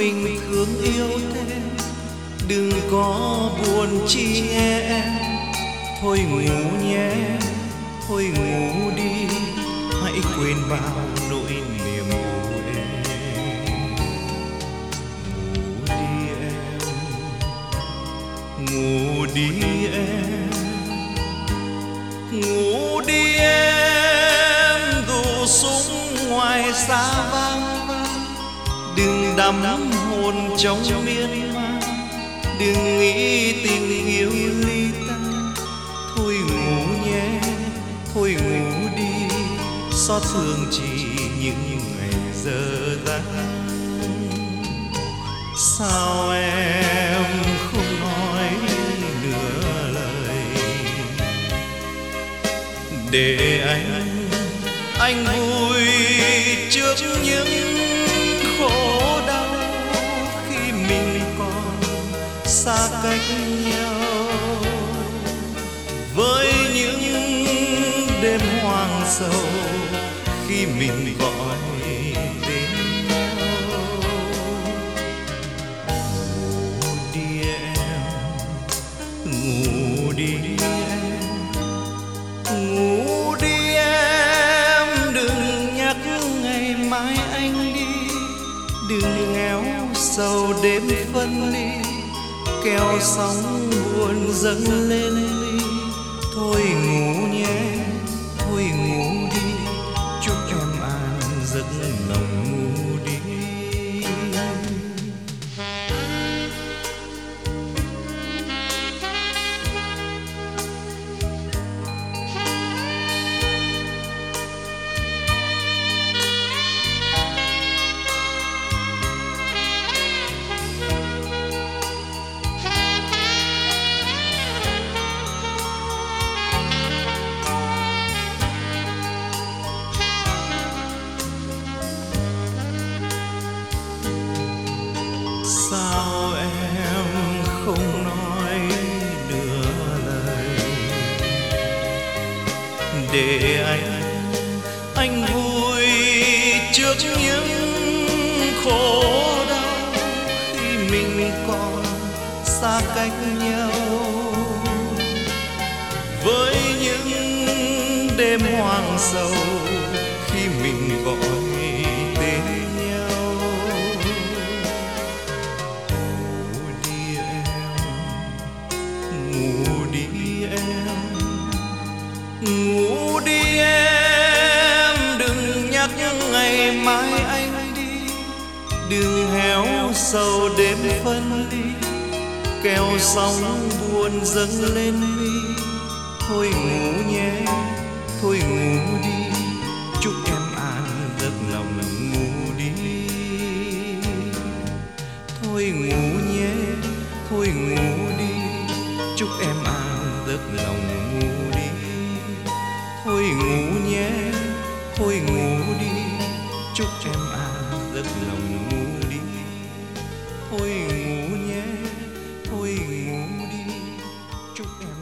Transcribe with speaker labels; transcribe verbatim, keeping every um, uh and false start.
Speaker 1: mình thương yêu thêm, đừng có buồn chi nghe em. Thôi ngủ nhé, thôi ngủ đi, hãy quên bao nỗi niềm của em. Ngủ đi em, ngủ đi em, dù súng ngoài xa vang vang, đừng đắm hồn trong miên man, đừng nghĩ tình yêu ly tan. Thôi ngủ nhé, thôi ngủ đi, xót thương chỉ những ngày giờ dang. Sao em không nói nửa lời để anh anh vui trước những khổ đau khi mình còn xa cách nhau, với những đêm hoang sầu khi mình gọi tên nhau. Ngủ đi em, ngủ đi em, ngủ đi em, đừng nhắc ngày mai anh đi, đừng nghèo sầu đêm phân ly, kéo sóng buồn dâng lên ly. Thôi ngủ nhé, thôi ngủ đi, chúc em an giấc nồng ngủ đi. Sao em không nói nửa lời để anh anh vui trước những khổ đau khi mình còn xa cách nhau, với những đêm hoang sầu khi mình gọi tên nhau. Ngủ đi em, ngủ đi em, đừng nhắc ngày mai anh đi, đừng héo sầu đêm phân ly, kéo sóng buồn dâng lên mi. Thôi ngủ nhé, thôi ngủ đi, chúc em an giấc lòng ngủ đi. Thôi ngủ nhé, thôi ngủ đi, chúc em an giấc lòng ngủ đi. Thôi ngủ nhé, thôi ngủ đi, chúc em an giấc lòng ngủ đi. Thôi ngủ nhé, thôi ngủ đi, chúc em